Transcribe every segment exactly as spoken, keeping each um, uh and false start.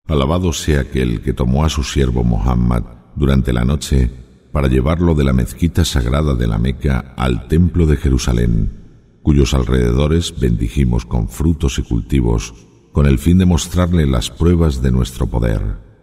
Alabado sea aquel que tomó a su siervo Muhammad durante la noche para llevarlo de la mezquita sagrada de la Meca al templo de Jerusalén, cuyos alrededores bendijimos con frutos y cultivos, con el fin de mostrarle las pruebas de nuestro poder.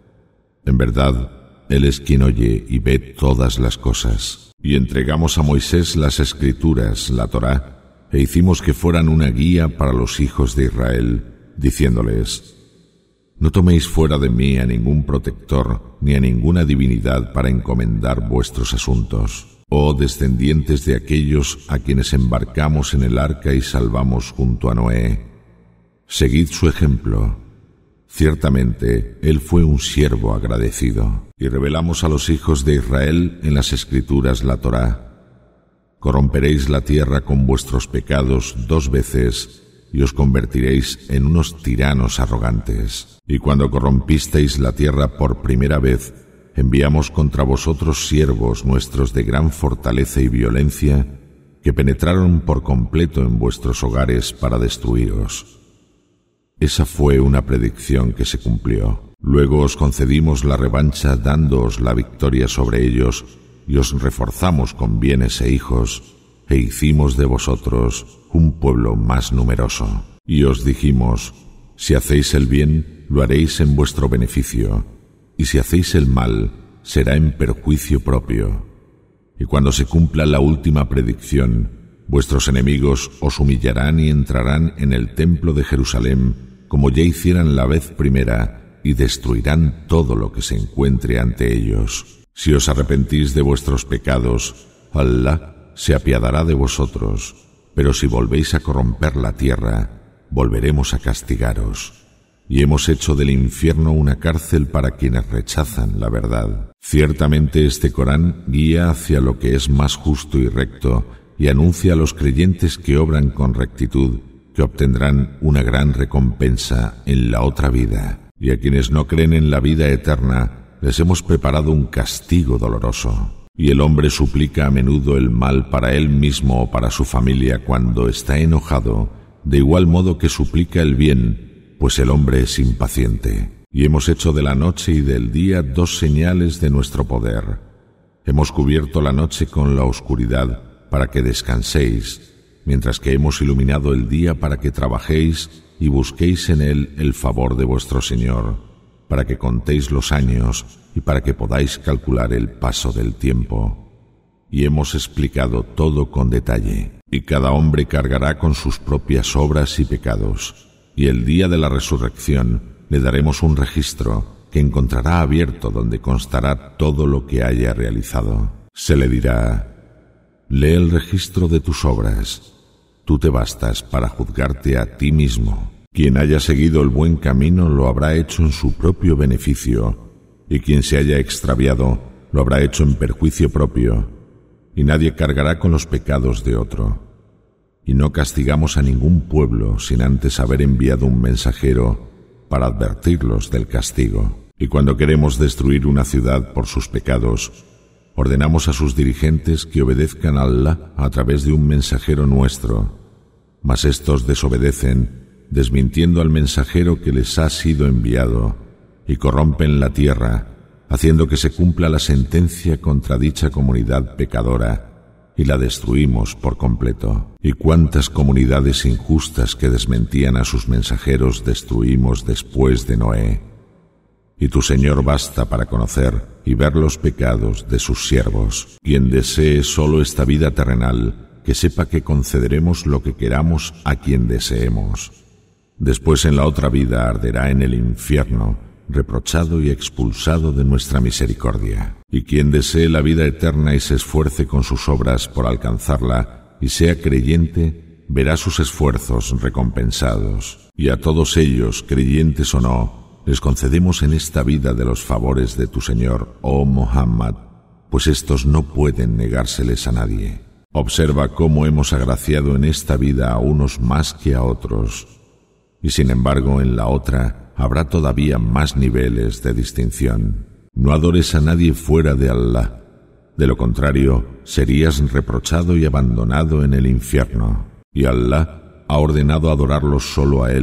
En verdad, Él es quien oye y ve todas las cosas. Y entregamos a Moisés las Escrituras, la Torá, e hicimos que fueran una guía para los hijos de Israel, diciéndoles: no toméis fuera de mí a ningún protector ni a ninguna divinidad para encomendar vuestros asuntos, oh descendientes de aquellos a quienes embarcamos en el arca y salvamos junto a Noé. Seguid su ejemplo. Ciertamente, él fue un siervo agradecido. Y revelamos a los hijos de Israel en las Escrituras la Torá: corromperéis la tierra con vuestros pecados dos veces, y os convertiréis en unos tiranos arrogantes. Y cuando corrompisteis la tierra por primera vez, enviamos contra vosotros siervos nuestros de gran fortaleza y violencia, que penetraron por completo en vuestros hogares para destruiros. Esa fue una predicción que se cumplió. Luego os concedimos la revancha dándoos la victoria sobre ellos, y os reforzamos con bienes e hijos, e hicimos de vosotros un pueblo más numeroso. Y os dijimos: si hacéis el bien, lo haréis en vuestro beneficio, y si hacéis el mal, será en perjuicio propio. Y cuando se cumpla la última predicción, vuestros enemigos os humillarán y entrarán en el templo de Jerusalén, como ya hicieran la vez primera, y destruirán todo lo que se encuentre ante ellos. Si os arrepentís de vuestros pecados, Allah se apiadará de vosotros, pero si volvéis a corromper la tierra, volveremos a castigaros. Y hemos hecho del infierno una cárcel para quienes rechazan la verdad. Ciertamente este Corán guía hacia lo que es más justo y recto, y anuncia a los creyentes que obran con rectitud que obtendrán una gran recompensa en la otra vida. Y a quienes no creen en la vida eterna, les hemos preparado un castigo doloroso. Y el hombre suplica a menudo el mal para él mismo o para su familia cuando está enojado, de igual modo que suplica el bien, pues el hombre es impaciente. Y hemos hecho de la noche y del día dos señales de nuestro poder. Hemos cubierto la noche con la oscuridad para que descanséis, mientras que hemos iluminado el día para que trabajéis y busquéis en él el favor de vuestro Señor, para que contéis los años y para que podáis calcular el paso del tiempo. Y hemos explicado todo con detalle, y cada hombre cargará con sus propias obras y pecados, y el día de la resurrección le daremos un registro que encontrará abierto donde constará todo lo que haya realizado. Se le dirá: lee el registro de tus obras, tú te bastas para juzgarte a ti mismo. Quien haya seguido el buen camino lo habrá hecho en su propio beneficio, y quien se haya extraviado lo habrá hecho en perjuicio propio, y nadie cargará con los pecados de otro. Y no castigamos a ningún pueblo sin antes haber enviado un mensajero para advertirlos del castigo. Y cuando queremos destruir una ciudad por sus pecados, ordenamos a sus dirigentes que obedezcan a Allah a través de un mensajero nuestro, mas estos desobedecen, desmintiendo al mensajero que les ha sido enviado, y corrompen la tierra, haciendo que se cumpla la sentencia contra dicha comunidad pecadora, y la destruimos por completo. Y cuántas comunidades injustas que desmentían a sus mensajeros destruimos después de Noé. Y tu Señor basta para conocer y ver los pecados de sus siervos. Quien desee solo esta vida terrenal, que sepa que concederemos lo que queramos a quien deseemos. Después en la otra vida arderá en el infierno, reprochado y expulsado de nuestra misericordia. Y quien desee la vida eterna y se esfuerce con sus obras por alcanzarla y sea creyente, verá sus esfuerzos recompensados. Y a todos ellos, creyentes o no, les concedemos en esta vida de los favores de tu Señor, oh Muhammad, pues estos no pueden negárseles a nadie. Observa cómo hemos agraciado en esta vida a unos más que a otros, y sin embargo en la otra habrá todavía más niveles de distinción. No adores a nadie fuera de Allah, de lo contrario serías reprochado y abandonado en el infierno, y Allah ha ordenado adorarlo solo a Él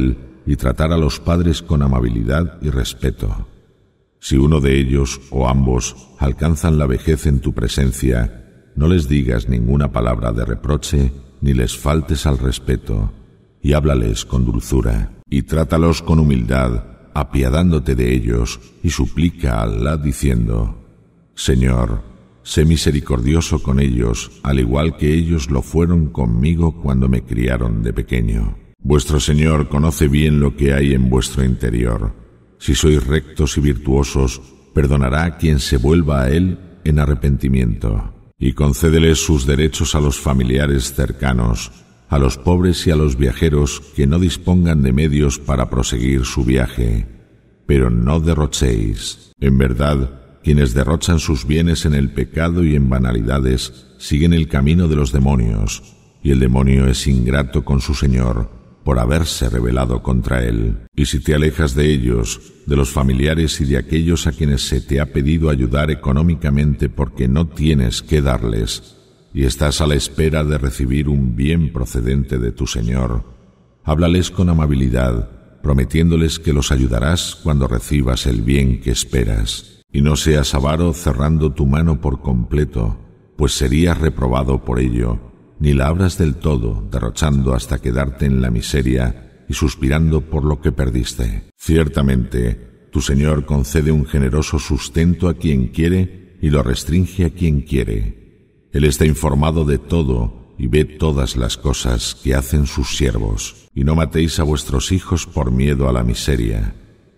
y tratar a los padres con amabilidad y respeto. Si uno de ellos o ambos alcanzan la vejez en tu presencia, no les digas ninguna palabra de reproche ni les faltes al respeto, y háblales con dulzura, y trátalos con humildad, apiadándote de ellos, y suplica a Allah diciendo: Señor, sé misericordioso con ellos, al igual que ellos lo fueron conmigo cuando me criaron de pequeño. Vuestro Señor conoce bien lo que hay en vuestro interior. Si sois rectos y virtuosos, perdonará a quien se vuelva a Él en arrepentimiento, y concédeles sus derechos a los familiares cercanos, a los pobres y a los viajeros que no dispongan de medios para proseguir su viaje. Pero no derrochéis. En verdad, quienes derrochan sus bienes en el pecado y en banalidades siguen el camino de los demonios, y el demonio es ingrato con su Señor por haberse rebelado contra él. Y si te alejas de ellos, de los familiares y de aquellos a quienes se te ha pedido ayudar económicamente porque no tienes qué darles, y estás a la espera de recibir un bien procedente de tu Señor, háblales con amabilidad, prometiéndoles que los ayudarás cuando recibas el bien que esperas. Y no seas avaro cerrando tu mano por completo, pues serías reprobado por ello, ni la abras del todo, derrochando hasta quedarte en la miseria y suspirando por lo que perdiste. Ciertamente, tu Señor concede un generoso sustento a quien quiere y lo restringe a quien quiere. Él está informado de todo y ve todas las cosas que hacen sus siervos. Y no matéis a vuestros hijos por miedo a la miseria.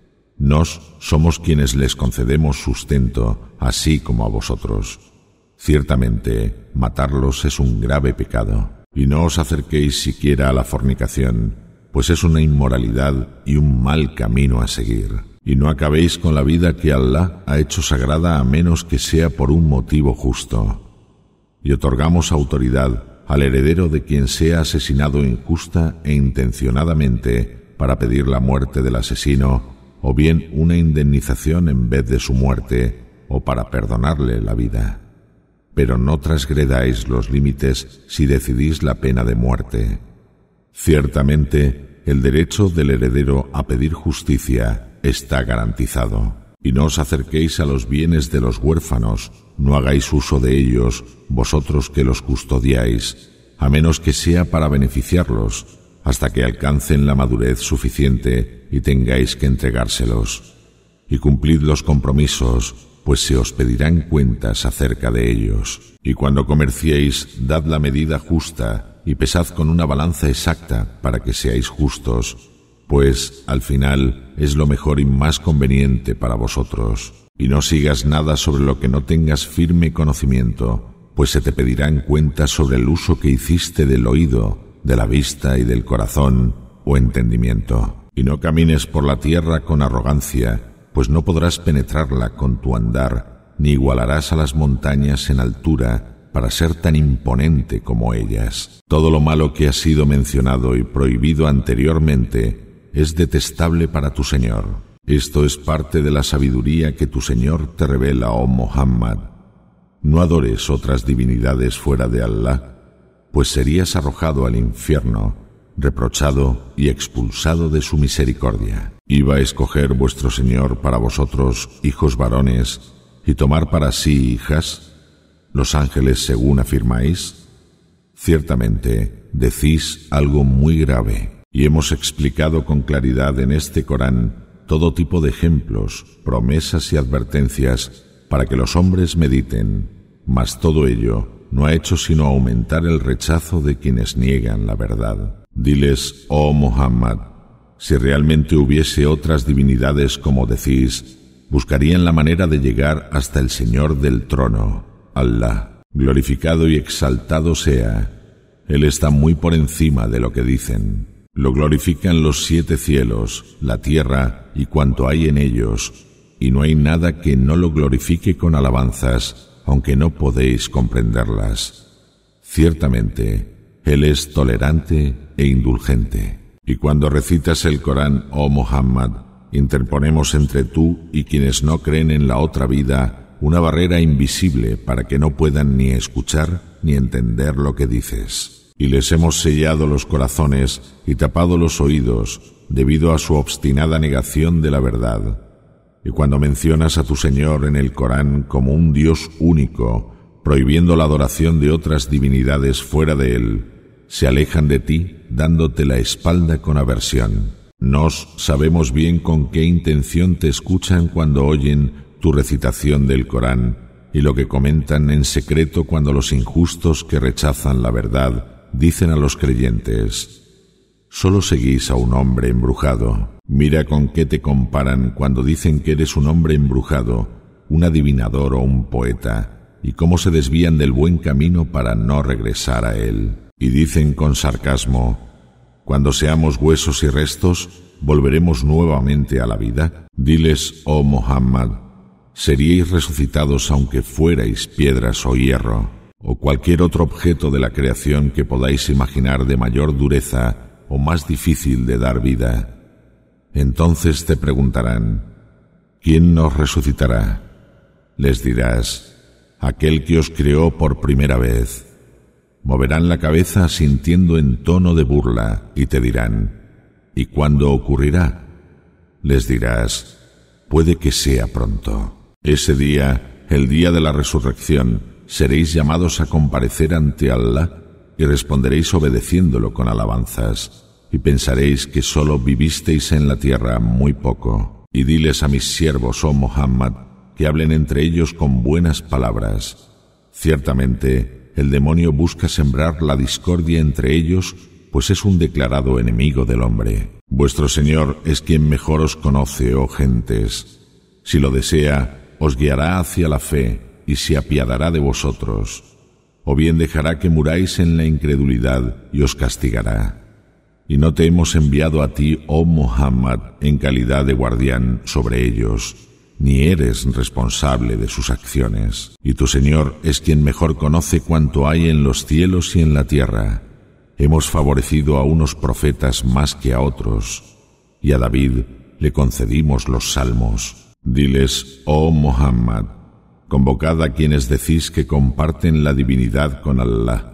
Nos somos quienes les concedemos sustento, así como a vosotros. Ciertamente, matarlos es un grave pecado. Y no os acerquéis siquiera a la fornicación, pues es una inmoralidad y un mal camino a seguir. Y no acabéis con la vida que Allah ha hecho sagrada a menos que sea por un motivo justo. Y otorgamos autoridad al heredero de quien sea asesinado injusta e intencionadamente para pedir la muerte del asesino, o bien una indemnización en vez de su muerte, o para perdonarle la vida. Pero no transgredáis los límites si decidís la pena de muerte. Ciertamente, el derecho del heredero a pedir justicia está garantizado. Y no os acerquéis a los bienes de los huérfanos, no hagáis uso de ellos, vosotros que los custodiáis, a menos que sea para beneficiarlos, hasta que alcancen la madurez suficiente y tengáis que entregárselos. Y cumplid los compromisos, pues se os pedirán cuentas acerca de ellos. Y cuando comerciéis, dad la medida justa y pesad con una balanza exacta para que seáis justos, pues, al final, es lo mejor y más conveniente para vosotros. Y no sigas nada sobre lo que no tengas firme conocimiento, pues se te pedirán cuentas sobre el uso que hiciste del oído, de la vista y del corazón o entendimiento. Y no camines por la tierra con arrogancia, pues no podrás penetrarla con tu andar, ni igualarás a las montañas en altura para ser tan imponente como ellas. Todo lo malo que ha sido mencionado y prohibido anteriormente es detestable para tu Señor. Esto es parte de la sabiduría que tu Señor te revela, oh Muhammad. No adores otras divinidades fuera de Allah, pues serías arrojado al infierno, reprochado y expulsado de su misericordia. ¿Iba a escoger vuestro Señor para vosotros hijos varones y tomar para sí hijas, los ángeles según afirmáis? Ciertamente, decís algo muy grave, y hemos explicado con claridad en este Corán todo tipo de ejemplos, promesas y advertencias para que los hombres mediten, mas todo ello no ha hecho sino aumentar el rechazo de quienes niegan la verdad. Diles, oh Muhammad, si realmente hubiese otras divinidades como decís, buscarían la manera de llegar hasta el Señor del trono, Allah, glorificado y exaltado sea. Él está muy por encima de lo que dicen. Lo glorifican los siete cielos, la tierra y cuanto hay en ellos, y no hay nada que no lo glorifique con alabanzas, aunque no podéis comprenderlas. Ciertamente, Él es tolerante e indulgente. Y cuando recitas el Corán, oh Muhammad, interponemos entre tú y quienes no creen en la otra vida una barrera invisible para que no puedan ni escuchar ni entender lo que dices. y les hemos sellado los corazones y tapado los oídos debido a su obstinada negación de la verdad. Y cuando mencionas a tu Señor en el Corán como un Dios único, prohibiendo la adoración de otras divinidades fuera de Él, se alejan de ti dándote la espalda con aversión. Nos sabemos bien con qué intención te escuchan cuando oyen tu recitación del Corán y lo que comentan en secreto cuando los injustos que rechazan la verdad dicen a los creyentes: solo seguís a un hombre embrujado. Mira con qué te comparan cuando dicen que eres un hombre embrujado, un adivinador o un poeta, y cómo se desvían del buen camino para no regresar a él. Y dicen con sarcasmo: cuando seamos huesos y restos, ¿volveremos nuevamente a la vida? Diles, oh Muhammad, seríais resucitados aunque fuerais piedras o hierro, o cualquier otro objeto de la creación que podáis imaginar de mayor dureza o más difícil de dar vida. Entonces te preguntarán: ¿quién nos resucitará? Les dirás: aquel que os creó por primera vez. Moverán la cabeza asintiendo en tono de burla y te dirán: ¿y cuándo ocurrirá? Les dirás: puede que sea pronto. Ese día, el día de la resurrección, seréis llamados a comparecer ante Allah y responderéis obedeciéndolo con alabanzas, y pensaréis que solo vivisteis en la tierra muy poco. Y diles a mis siervos, oh Muhammad, que hablen entre ellos con buenas palabras. Ciertamente, el demonio busca sembrar la discordia entre ellos, pues es un declarado enemigo del hombre. Vuestro Señor es quien mejor os conoce, oh gentes. Si lo desea, os guiará hacia la fe y se apiadará de vosotros, o bien dejará que muráis en la incredulidad y os castigará. Y no te hemos enviado a ti, oh Muhammad, en calidad de guardián sobre ellos, ni eres responsable de sus acciones. Y tu Señor es quien mejor conoce cuanto hay en los cielos y en la tierra. Hemos favorecido a unos profetas más que a otros, y a David le concedimos los salmos. Diles, oh Muhammad, convocad a quienes decís que comparten la divinidad con Allah.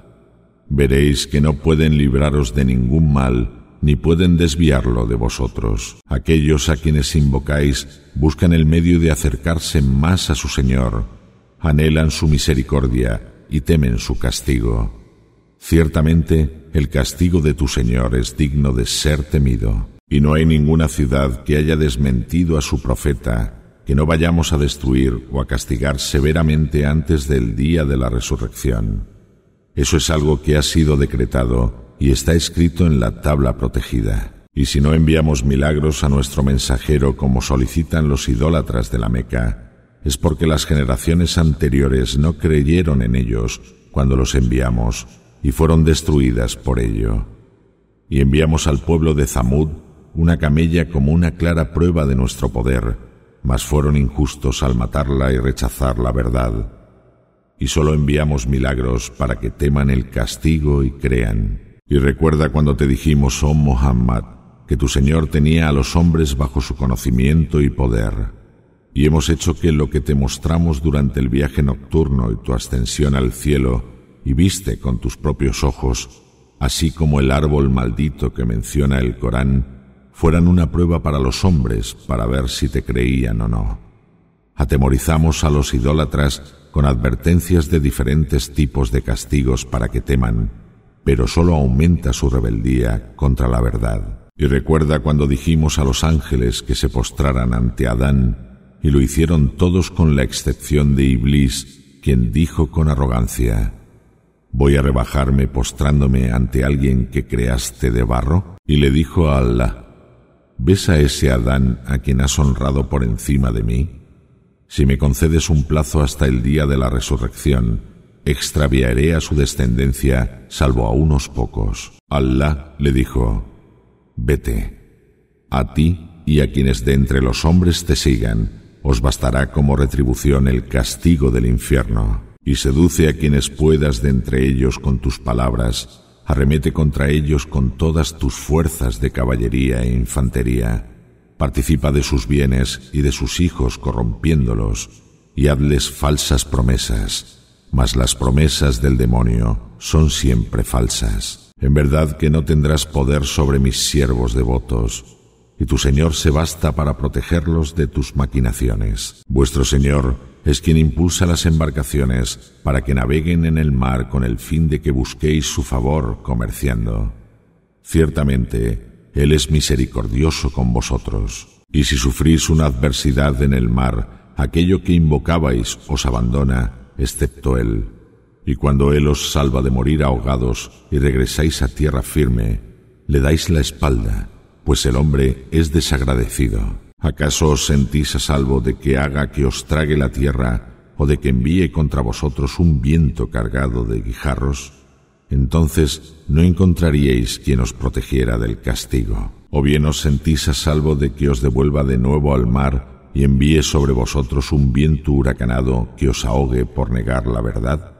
Veréis que no pueden libraros de ningún mal, ni pueden desviarlo de vosotros. Aquellos a quienes invocáis buscan el medio de acercarse más a su Señor, anhelan su misericordia y temen su castigo. Ciertamente, el castigo de tu Señor es digno de ser temido. Y no hay ninguna ciudad que haya desmentido a su profeta que no vayamos a destruir o a castigar severamente antes del día de la resurrección. Eso es algo que ha sido decretado y está escrito en la tabla protegida. Y si no enviamos milagros a nuestro mensajero como solicitan los idólatras de la Meca, es porque las generaciones anteriores no creyeron en ellos cuando los enviamos y fueron destruidas por ello. Y enviamos al pueblo de Zamud una camella como una clara prueba de nuestro poder, mas fueron injustos al matarla y rechazar la verdad. Y solo enviamos milagros para que teman el castigo y crean. Y recuerda cuando te dijimos, oh Muhammad, que tu Señor tenía a los hombres bajo su conocimiento y poder. Y hemos hecho que lo que te mostramos durante el viaje nocturno y tu ascensión al cielo, y viste con tus propios ojos, así como el árbol maldito que menciona el Corán, fueran una prueba para los hombres para ver si te creían o no. Atemorizamos a los idólatras con advertencias de diferentes tipos de castigos para que teman, pero solo aumenta su rebeldía contra la verdad. Y recuerda cuando dijimos a los ángeles que se postraran ante Adán, y lo hicieron todos con la excepción de Iblis, quien dijo con arrogancia: ¿voy a rebajarme postrándome ante alguien que creaste de barro? Y le dijo a Allah: ¿ves a ese Adán a quien has honrado por encima de mí? Si me concedes un plazo hasta el día de la resurrección, extraviaré a su descendencia, salvo a unos pocos. Allah le dijo: vete. A ti y a quienes de entre los hombres te sigan, os bastará como retribución el castigo del infierno. Y seduce a quienes puedas de entre ellos con tus palabras, arremete contra ellos con todas tus fuerzas de caballería e infantería. Participa de sus bienes y de sus hijos corrompiéndolos, y hazles falsas promesas, mas las promesas del demonio son siempre falsas. En verdad que no tendrás poder sobre mis siervos devotos, y tu Señor se basta para protegerlos de tus maquinaciones. Vuestro Señor es quien impulsa las embarcaciones para que naveguen en el mar con el fin de que busquéis su favor comerciando. Ciertamente, Él es misericordioso con vosotros. Y si sufrís una adversidad en el mar, aquello que invocabais os abandona, excepto Él. Y cuando Él os salva de morir ahogados y regresáis a tierra firme, le dais la espalda, pues el hombre es desagradecido. ¿Acaso os sentís a salvo de que haga que os trague la tierra o de que envíe contra vosotros un viento cargado de guijarros? Entonces no encontraríais quien os protegiera del castigo. ¿O bien os sentís a salvo de que os devuelva de nuevo al mar y envíe sobre vosotros un viento huracanado que os ahogue por negar la verdad?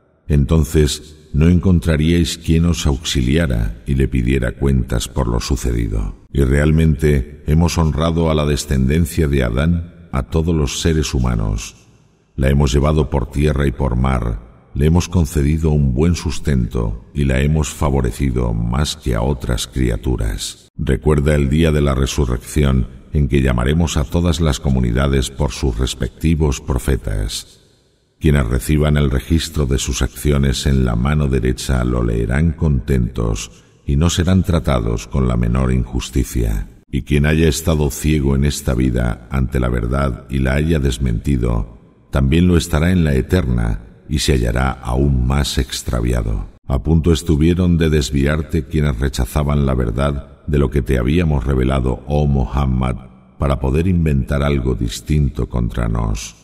Entonces no encontraríais quien os auxiliara y le pidiera cuentas por lo sucedido. Y realmente hemos honrado a la descendencia de Adán, a todos los seres humanos. La hemos llevado por tierra y por mar, le hemos concedido un buen sustento y la hemos favorecido más que a otras criaturas. Recuerda el día de la resurrección en que llamaremos a todas las comunidades por sus respectivos profetas. Quienes reciban el registro de sus acciones en la mano derecha lo leerán contentos y no serán tratados con la menor injusticia. Y quien haya estado ciego en esta vida ante la verdad y la haya desmentido, también lo estará en la eterna y se hallará aún más extraviado. A punto estuvieron de desviarte quienes rechazaban la verdad de lo que te habíamos revelado, oh Muhammad, para poder inventar algo distinto contra nos.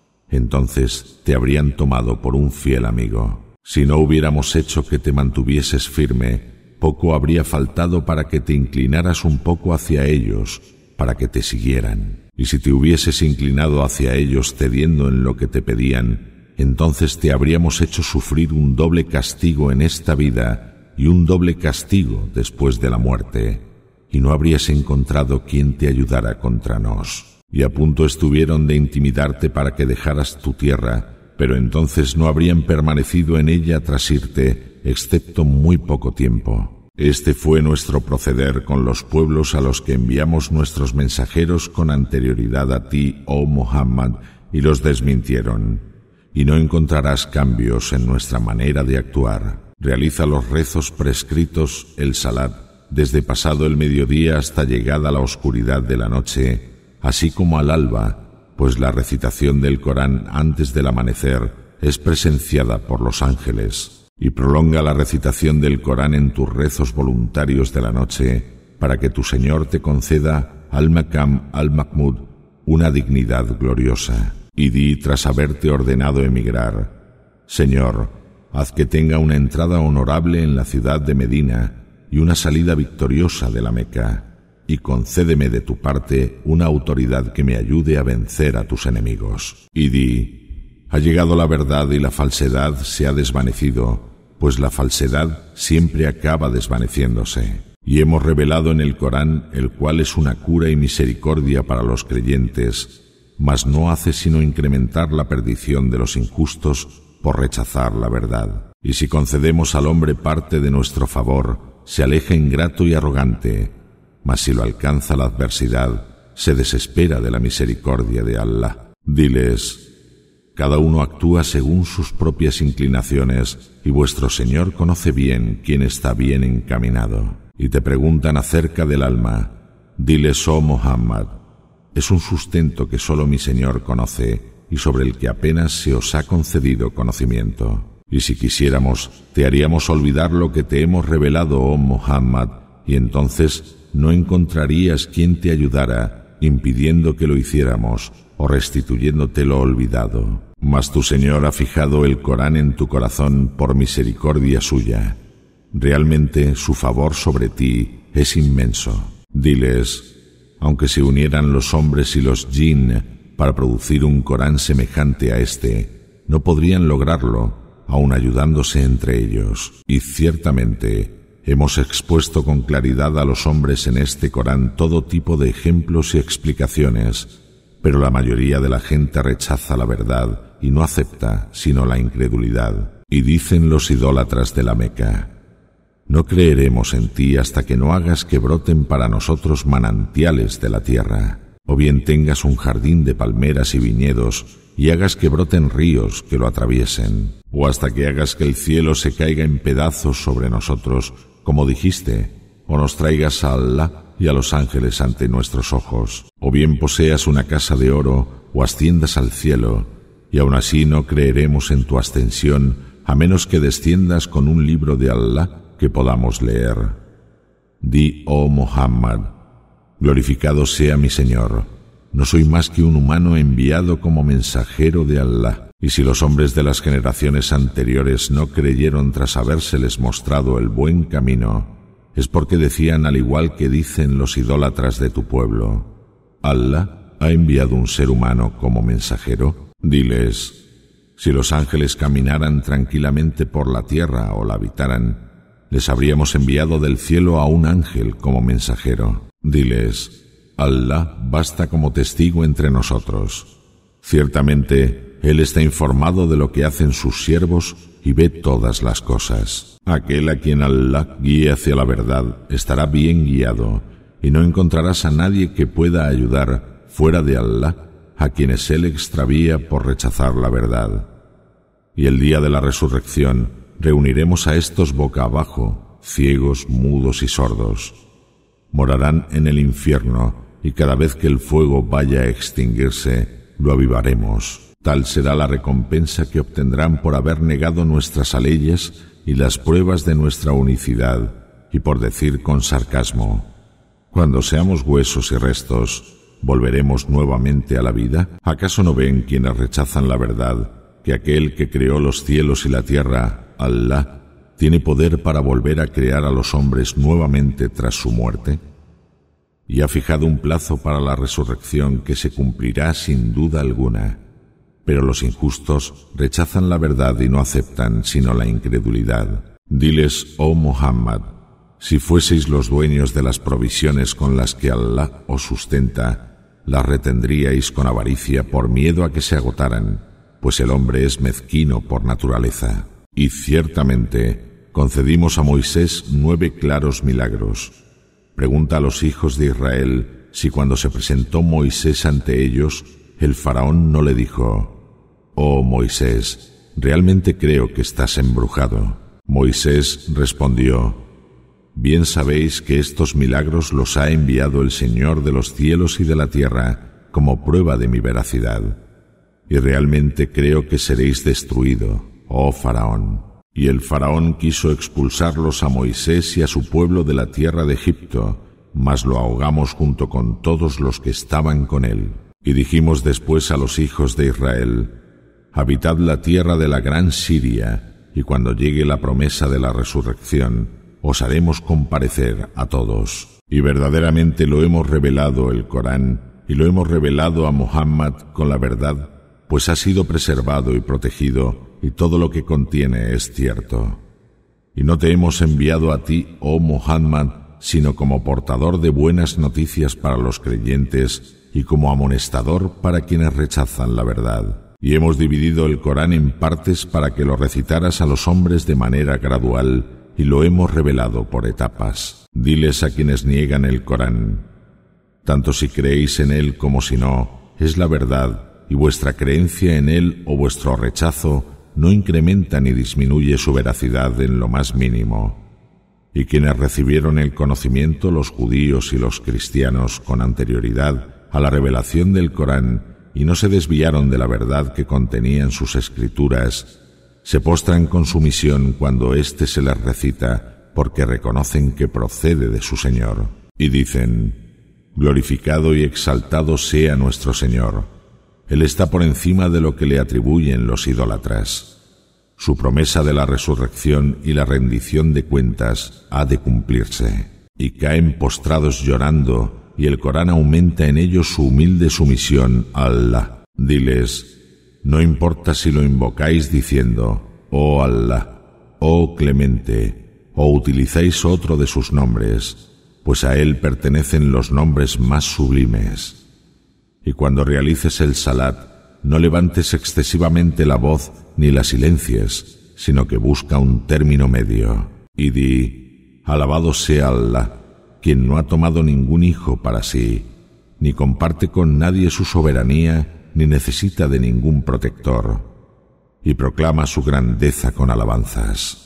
Entonces te habrían tomado por un fiel amigo. Si no hubiéramos hecho que te mantuvieses firme, poco habría faltado para que te inclinaras un poco hacia ellos, para que te siguieran. Y si te hubieses inclinado hacia ellos cediendo en lo que te pedían, entonces te habríamos hecho sufrir un doble castigo en esta vida y un doble castigo después de la muerte, y no habrías encontrado quien te ayudara contra nos. Y a punto estuvieron de intimidarte para que dejaras tu tierra, pero entonces no habrían permanecido en ella tras irte, excepto muy poco tiempo. Este fue nuestro proceder con los pueblos a los que enviamos nuestros mensajeros con anterioridad a ti, oh Muhammad, y los desmintieron. Y no encontrarás cambios en nuestra manera de actuar. Realiza los rezos prescritos, el salat, desde pasado el mediodía hasta llegada la oscuridad de la noche, así como al alba, pues la recitación del Corán antes del amanecer es presenciada por los ángeles. Y prolonga la recitación del Corán en tus rezos voluntarios de la noche, para que tu Señor te conceda al-Maqam al-Mahmud, una dignidad gloriosa. Y di tras haberte ordenado emigrar: Señor, haz que tenga una entrada honorable en la ciudad de Medina y una salida victoriosa de la Meca, y concédeme de tu parte una autoridad que me ayude a vencer a tus enemigos. Y di: ha llegado la verdad y la falsedad se ha desvanecido, pues la falsedad siempre acaba desvaneciéndose. Y hemos revelado en el Corán, el cual es una cura y misericordia para los creyentes, mas no hace sino incrementar la perdición de los injustos por rechazar la verdad. Y si concedemos al hombre parte de nuestro favor, se aleja ingrato y arrogante, mas si lo alcanza la adversidad, se desespera de la misericordia de Allah. Diles: cada uno actúa según sus propias inclinaciones, y vuestro Señor conoce bien quién está bien encaminado. Y te preguntan acerca del alma. Diles, oh Muhammad: es un sustento que solo mi Señor conoce y sobre el que apenas se os ha concedido conocimiento. Y si quisiéramos, te haríamos olvidar lo que te hemos revelado, oh Muhammad, y entonces no encontrarías quien te ayudara, impidiendo que lo hiciéramos o restituyéndote lo olvidado. Mas tu Señor ha fijado el Corán en tu corazón por misericordia suya. Realmente su favor sobre ti es inmenso. Diles: aunque se unieran los hombres y los jinn para producir un Corán semejante a este, no podrían lograrlo, aun ayudándose entre ellos. Y ciertamente hemos expuesto con claridad a los hombres en este Corán todo tipo de ejemplos y explicaciones, pero la mayoría de la gente rechaza la verdad y no acepta sino la incredulidad. Y dicen los idólatras de la Meca: no creeremos en ti hasta que no hagas que broten para nosotros manantiales de la tierra, o bien tengas un jardín de palmeras y viñedos y hagas que broten ríos que lo atraviesen, o hasta que hagas que el cielo se caiga en pedazos sobre nosotros, como dijiste, o nos traigas a Alá y a los ángeles ante nuestros ojos, o bien poseas una casa de oro o asciendas al cielo, y aun así no creeremos en tu ascensión a menos que desciendas con un libro de Alá que podamos leer. Di, oh Muhammad: glorificado sea mi Señor, no soy más que un humano enviado como mensajero de Alá, y si los hombres de las generaciones anteriores no creyeron tras habérseles mostrado el buen camino, es porque decían al igual que dicen los idólatras de tu pueblo: ¿Alá ha enviado un ser humano como mensajero? Diles: si los ángeles caminaran tranquilamente por la tierra o la habitaran, les habríamos enviado del cielo a un ángel como mensajero. Diles: Alá basta como testigo entre nosotros. Ciertamente, Él está informado de lo que hacen sus siervos y ve todas las cosas. Aquel a quien Alá guíe hacia la verdad estará bien guiado, y no encontrarás a nadie que pueda ayudar fuera de Alá a quienes Él extravía por rechazar la verdad. Y el día de la resurrección reuniremos a estos boca abajo, ciegos, mudos y sordos. Morarán en el infierno, y cada vez que el fuego vaya a extinguirse, lo avivaremos. Tal será la recompensa que obtendrán por haber negado nuestras leyes y las pruebas de nuestra unicidad, y por decir con sarcasmo: cuando seamos huesos y restos, ¿volveremos nuevamente a la vida? ¿Acaso no ven quienes rechazan la verdad que aquel que creó los cielos y la tierra, Alá, tiene poder para volver a crear a los hombres nuevamente tras su muerte? Y ha fijado un plazo para la resurrección que se cumplirá sin duda alguna. Pero los injustos rechazan la verdad y no aceptan sino la incredulidad. Diles, oh Muhammad: si fueseis los dueños de las provisiones con las que Alá os sustenta, las retendríais con avaricia por miedo a que se agotaran, pues el hombre es mezquino por naturaleza. Y ciertamente concedimos a Moisés nueve claros milagros. Pregunta a los hijos de Israel si cuando se presentó Moisés ante ellos, el faraón no le dijo: oh Moisés, realmente creo que estás embrujado. Moisés respondió: bien sabéis que estos milagros los ha enviado el Señor de los cielos y de la tierra como prueba de mi veracidad. Y realmente creo que seréis destruido, oh faraón. Y el faraón quiso expulsarlos a Moisés y a su pueblo de la tierra de Egipto, mas lo ahogamos junto con todos los que estaban con él. Y dijimos después a los hijos de Israel: habitad la tierra de la gran Siria, y cuando llegue la promesa de la resurrección, os haremos comparecer a todos. Y verdaderamente lo hemos revelado el Corán, y lo hemos revelado a Muhammad con la verdad, pues ha sido preservado y protegido, y todo lo que contiene es cierto. Y no te hemos enviado a ti, oh Muhammad, sino como portador de buenas noticias para los creyentes y como amonestador para quienes rechazan la verdad. Y hemos dividido el Corán en partes para que lo recitaras a los hombres de manera gradual, y lo hemos revelado por etapas. Diles a quienes niegan el Corán: tanto si creéis en él como si no, es la verdad, y vuestra creencia en él o vuestro rechazo no incrementa ni disminuye su veracidad en lo más mínimo. Y quienes recibieron el conocimiento, los judíos y los cristianos, con anterioridad a la revelación del Corán, y no se desviaron de la verdad que contenían sus escrituras, se postran con sumisión cuando éste se les recita, porque reconocen que procede de su Señor. Y dicen: glorificado y exaltado sea nuestro Señor. Él está por encima de lo que le atribuyen los idólatras. Su promesa de la resurrección y la rendición de cuentas ha de cumplirse. Y caen postrados llorando, y el Corán aumenta en ellos su humilde sumisión a Allah. Diles: no importa si lo invocáis diciendo: oh Allah, oh Clemente, o utilizáis otro de sus nombres, pues a él pertenecen los nombres más sublimes. Y cuando realices el salat, no levantes excesivamente la voz ni la silencies, sino que busca un término medio. Y di: alabado sea Allah, quien no ha tomado ningún hijo para sí, ni comparte con nadie su soberanía, ni necesita de ningún protector, y proclama su grandeza con alabanzas.